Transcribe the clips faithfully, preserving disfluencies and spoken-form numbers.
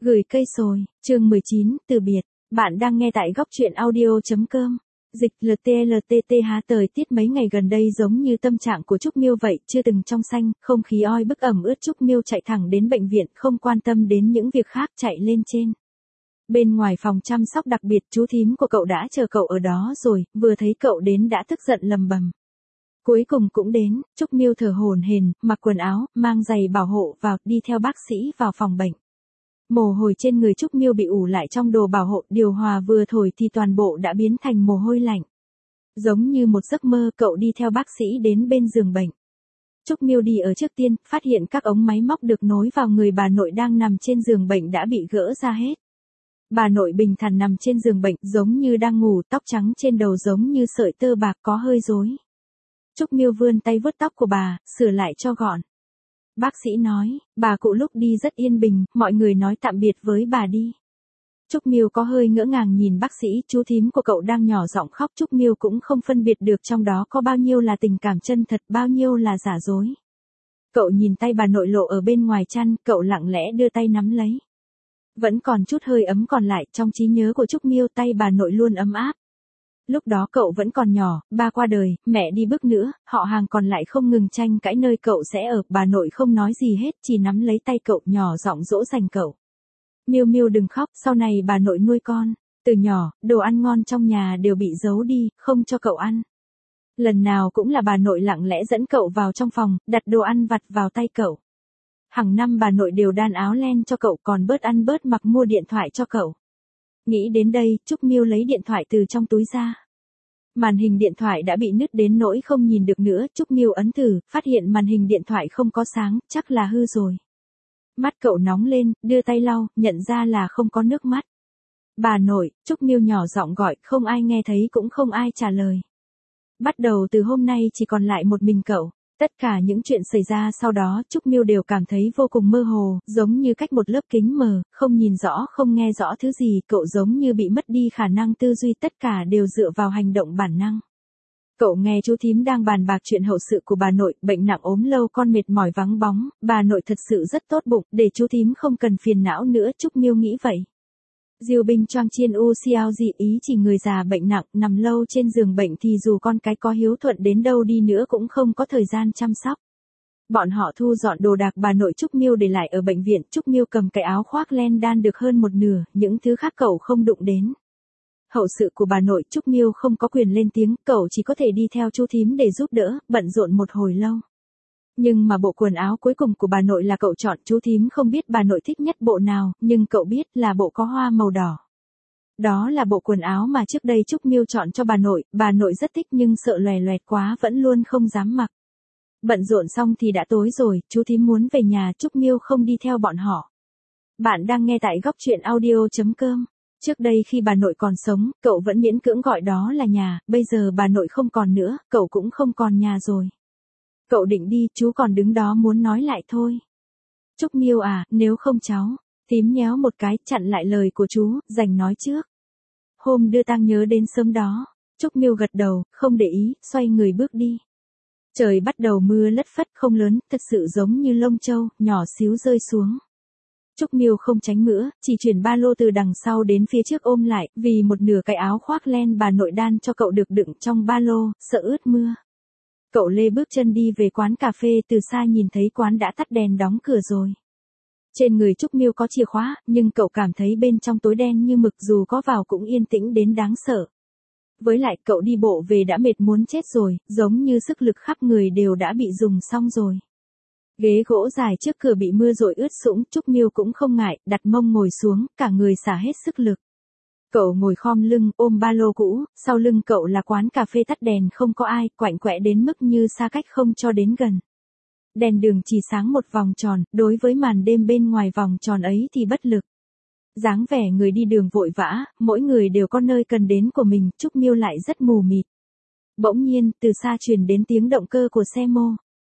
Gửi cây sồi, chương mười chín, từ biệt. Bạn đang nghe tại góc truyện audio chấm com. Dịch lờ tê lờ tê tê há thời tiết mấy ngày gần đây giống như tâm trạng của Trúc Miêu vậy, chưa từng trong xanh, không khí oi bức ẩm ướt. Trúc Miêu chạy thẳng đến bệnh viện, không quan tâm đến những việc khác, chạy lên trên. Bên ngoài phòng chăm sóc đặc biệt, chú thím của cậu đã chờ cậu ở đó rồi, vừa thấy cậu đến đã tức giận lầm bầm. Cuối cùng cũng đến, Trúc Miêu thở hổn hển, mặc quần áo, mang giày bảo hộ vào, đi theo bác sĩ vào phòng bệnh. Mồ hôi trên người Trúc Miêu bị ủ lại trong đồ bảo hộ, điều hòa vừa thổi thì toàn bộ đã biến thành mồ hôi lạnh. Giống như một giấc mơ, cậu đi theo bác sĩ đến bên giường bệnh. Trúc Miêu đi ở trước tiên, phát hiện các ống máy móc được nối vào người bà nội đang nằm trên giường bệnh đã bị gỡ ra hết. Bà nội bình thản nằm trên giường bệnh, giống như đang ngủ, tóc trắng trên đầu giống như sợi tơ bạc có hơi rối. Trúc Miêu vươn tay vuốt tóc của bà, sửa lại cho gọn. Bác sĩ nói, bà cụ lúc đi rất yên bình, mọi người nói tạm biệt với bà đi. Trúc Miêu có hơi ngỡ ngàng nhìn bác sĩ, chú thím của cậu đang nhỏ giọng khóc. Trúc Miêu cũng không phân biệt được trong đó có bao nhiêu là tình cảm chân thật, bao nhiêu là giả dối. Cậu nhìn tay bà nội lộ ở bên ngoài chăn, cậu lặng lẽ đưa tay nắm lấy. Vẫn còn chút hơi ấm còn lại, trong trí nhớ của Trúc Miêu tay bà nội luôn ấm áp. Lúc đó cậu vẫn còn nhỏ, ba qua đời, mẹ đi bước nữa, họ hàng còn lại không ngừng tranh cãi nơi cậu sẽ ở, bà nội không nói gì hết, chỉ nắm lấy tay cậu, nhỏ giọng dỗ dành cậu. Miêu Miêu đừng khóc, sau này bà nội nuôi con, từ nhỏ, đồ ăn ngon trong nhà đều bị giấu đi, không cho cậu ăn. Lần nào cũng là bà nội lặng lẽ dẫn cậu vào trong phòng, đặt đồ ăn vặt vào tay cậu. Hàng năm bà nội đều đan áo len cho cậu, còn bớt ăn bớt mặc mua điện thoại cho cậu. Nghĩ đến đây, Trúc Miêu lấy điện thoại từ trong túi ra. Màn hình điện thoại đã bị nứt đến nỗi không nhìn được nữa, Trúc Miêu ấn thử, phát hiện màn hình điện thoại không có sáng, chắc là hư rồi. Mắt cậu nóng lên, đưa tay lau, nhận ra là không có nước mắt. Bà nội, Trúc Miêu nhỏ giọng gọi, không ai nghe thấy cũng không ai trả lời. Bắt đầu từ hôm nay chỉ còn lại một mình cậu. Tất cả những chuyện xảy ra sau đó Trúc Miêu đều cảm thấy vô cùng mơ hồ, giống như cách một lớp kính mờ, không nhìn rõ không nghe rõ thứ gì, cậu giống như bị mất đi khả năng tư duy, tất cả đều dựa vào hành động bản năng. Cậu nghe chú thím đang bàn bạc chuyện hậu sự của bà nội, bệnh nặng ốm lâu con mệt mỏi vắng bóng, bà nội thật sự rất tốt bụng, để chú thím không cần phiền não nữa, Trúc Miêu nghĩ vậy. Diêu Binh Choang Chiên U Xiao Dị ý chỉ người già bệnh nặng, nằm lâu trên giường bệnh thì dù con cái có hiếu thuận đến đâu đi nữa cũng không có thời gian chăm sóc. Bọn họ thu dọn đồ đạc bà nội Trúc Miêu để lại ở bệnh viện, Trúc Miêu cầm cái áo khoác len đan được hơn một nửa, những thứ khác cậu không đụng đến. Hậu sự của bà nội Trúc Miêu không có quyền lên tiếng, cậu chỉ có thể đi theo chú thím để giúp đỡ, bận rộn một hồi lâu. Nhưng mà bộ quần áo cuối cùng của bà nội là cậu chọn, chú thím không biết bà nội thích nhất bộ nào, nhưng cậu biết là bộ có hoa màu đỏ. Đó là bộ quần áo mà trước đây Trúc Miêu chọn cho bà nội, bà nội rất thích nhưng sợ lòe loẹt quá vẫn luôn không dám mặc. Bận rộn xong thì đã tối rồi, chú thím muốn về nhà, Trúc Miêu không đi theo bọn họ. Bạn đang nghe tại góc truyện audio chấm com. Trước đây khi bà nội còn sống, cậu vẫn miễn cưỡng gọi đó là nhà, bây giờ bà nội không còn nữa, cậu cũng không còn nhà rồi. Cậu định đi, chú còn đứng đó muốn nói lại thôi. Trúc Miêu à, nếu không cháu, thím nhéo một cái, chặn lại lời của chú, dành nói trước. Hôm đưa tang nhớ đến sớm đó. Trúc Miêu gật đầu, không để ý, xoay người bước đi. Trời bắt đầu mưa lất phất, không lớn, thật sự giống như lông châu, nhỏ xíu rơi xuống. Trúc Miêu không tránh nữa, chỉ chuyển ba lô từ đằng sau đến phía trước ôm lại, vì một nửa cái áo khoác len bà nội đan cho cậu được đựng trong ba lô, sợ ướt mưa. Cậu lê bước chân đi về quán cà phê, từ xa nhìn thấy quán đã tắt đèn đóng cửa rồi. Trên người Trúc Miêu có chìa khóa, nhưng cậu cảm thấy bên trong tối đen như mực, dù có vào cũng yên tĩnh đến đáng sợ. Với lại cậu đi bộ về đã mệt muốn chết rồi, giống như sức lực khắp người đều đã bị dùng xong rồi. Ghế gỗ dài trước cửa bị mưa dội ướt sũng, Trúc Miêu cũng không ngại, đặt mông ngồi xuống, cả người xả hết sức lực. Cậu ngồi khom lưng, ôm ba lô cũ, sau lưng cậu là quán cà phê tắt đèn không có ai, quạnh quẽ đến mức như xa cách không cho đến gần. Đèn đường chỉ sáng một vòng tròn, đối với màn đêm bên ngoài vòng tròn ấy thì bất lực. Dáng vẻ người đi đường vội vã, mỗi người đều có nơi cần đến của mình, Trúc Miêu lại rất mù mịt. Bỗng nhiên, từ xa truyền đến tiếng động cơ của xe mô.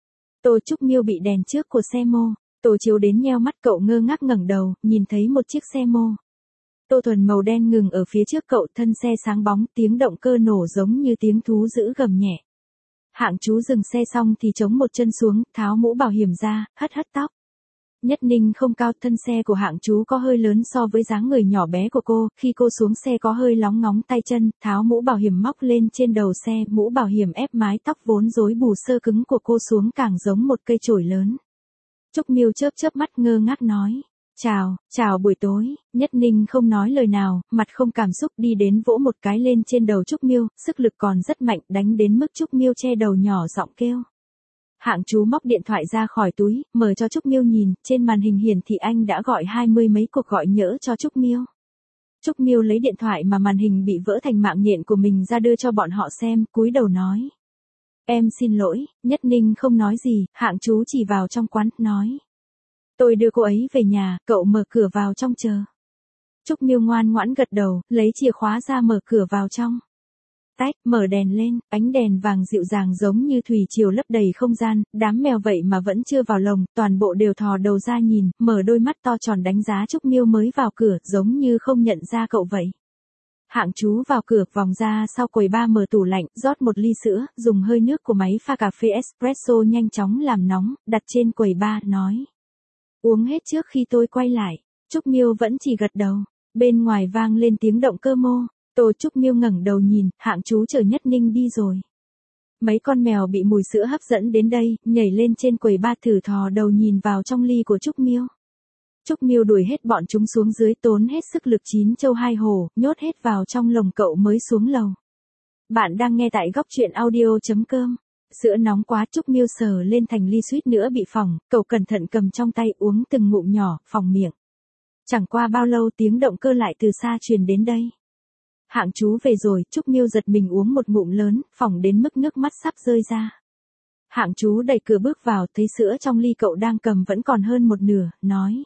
Tô Trúc Miêu bị đèn trước của xe mô, Tô chiếu đến nheo mắt, cậu ngơ ngác ngẩng đầu, nhìn thấy một chiếc xe mô. Tô thuần màu đen ngừng ở phía trước cậu, thân xe sáng bóng, tiếng động cơ nổ giống như tiếng thú dữ gầm nhẹ. Hạng chú dừng xe xong thì chống một chân xuống, tháo mũ bảo hiểm ra, hất hất tóc. Nhất Ninh không cao, thân xe của Hạng Chú có hơi lớn so với dáng người nhỏ bé của cô, khi cô xuống xe có hơi lóng ngóng tay chân, tháo mũ bảo hiểm móc lên trên đầu xe, mũ bảo hiểm ép mái tóc vốn rối bù xơ cứng của cô xuống càng giống một cây chổi lớn. Trúc Miêu chớp chớp mắt ngơ ngác nói. Chào, chào buổi tối. Nhất Ninh không nói lời nào, mặt không cảm xúc đi đến vỗ một cái lên trên đầu Trúc Miêu, sức lực còn rất mạnh, đánh đến mức Trúc Miêu che đầu nhỏ giọng kêu. Hạng Chú móc điện thoại ra khỏi túi, mở cho Trúc Miêu nhìn, trên màn hình hiển thị anh đã gọi hai mươi mấy cuộc gọi nhỡ cho Trúc Miêu. Trúc Miêu lấy điện thoại mà màn hình bị vỡ thành mạng nhện của mình ra đưa cho bọn họ xem, cúi đầu nói. Em xin lỗi. Nhất Ninh không nói gì, Hạng Chú chỉ vào trong quán, nói. Tôi đưa cô ấy về nhà, cậu mở cửa vào trong chờ. Trúc Miêu ngoan ngoãn gật đầu, lấy chìa khóa ra mở cửa vào trong. Tách, mở đèn lên, ánh đèn vàng dịu dàng giống như thủy triều lấp đầy không gian, đám mèo vậy mà vẫn chưa vào lồng, toàn bộ đều thò đầu ra nhìn, mở đôi mắt to tròn đánh giá Trúc Miêu mới vào cửa, giống như không nhận ra cậu vậy. Hạng Chú vào cửa, vòng ra sau quầy ba mở tủ lạnh, rót một ly sữa, dùng hơi nước của máy pha cà phê espresso nhanh chóng làm nóng, đặt trên quầy ba, nói. Uống hết trước khi tôi quay lại. Trúc Miêu vẫn chỉ gật đầu. Bên ngoài vang lên tiếng động cơ mô. Tô Trúc Miêu ngẩng đầu nhìn, Hạng Chú chở Nhất Ninh đi rồi. Mấy con mèo bị mùi sữa hấp dẫn đến đây, nhảy lên trên quầy ba thử thò đầu nhìn vào trong ly của Trúc Miêu. Trúc Miêu đuổi hết bọn chúng xuống dưới, tốn hết sức lực chín châu hai hổ, nhốt hết vào trong lồng cậu mới xuống lầu. Bạn đang nghe tại góc truyện audio chấm com. Sữa nóng quá, Trúc Miêu sờ lên thành ly suýt nữa bị phỏng, cậu cẩn thận cầm trong tay uống từng ngụm nhỏ, phỏng miệng. Chẳng qua bao lâu tiếng động cơ lại từ xa truyền đến đây. Hạng Chú về rồi, Trúc Miêu giật mình uống một ngụm lớn, phỏng đến mức nước mắt sắp rơi ra. Hạng Chú đẩy cửa bước vào, thấy sữa trong ly cậu đang cầm vẫn còn hơn một nửa, nói.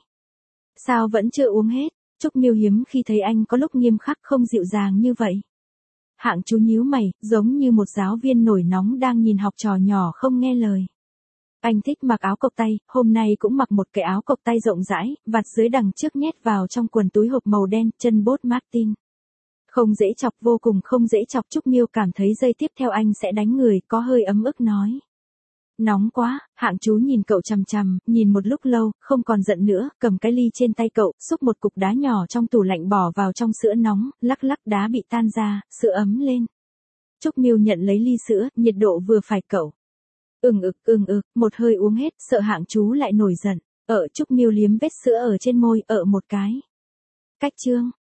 Sao vẫn chưa uống hết? Trúc Miêu hiếm khi thấy anh có lúc nghiêm khắc không dịu dàng như vậy. Hạng Chú nhíu mày, giống như một giáo viên nổi nóng đang nhìn học trò nhỏ không nghe lời. Anh thích mặc áo cộc tay, hôm nay cũng mặc một cái áo cộc tay rộng rãi, vạt dưới đằng trước nhét vào trong quần túi hộp màu đen, chân bốt Martin. Không dễ chọc, vô cùng không dễ chọc. Trúc Miêu cảm thấy giây tiếp theo anh sẽ đánh người, có hơi ấm ức nói. Nóng quá. Hạng Chú nhìn cậu chằm chằm, nhìn một lúc lâu, không còn giận nữa, cầm cái ly trên tay cậu, xúc một cục đá nhỏ trong tủ lạnh bỏ vào trong sữa nóng, lắc lắc đá bị tan ra, sữa ấm lên. Trúc Miêu nhận lấy ly sữa, nhiệt độ vừa phải cậu. Ừng ực, ừng ực, một hơi uống hết, sợ Hạng Chú lại nổi giận. Ở Trúc Miêu liếm vết sữa ở trên môi, ở một cái. Cách chương.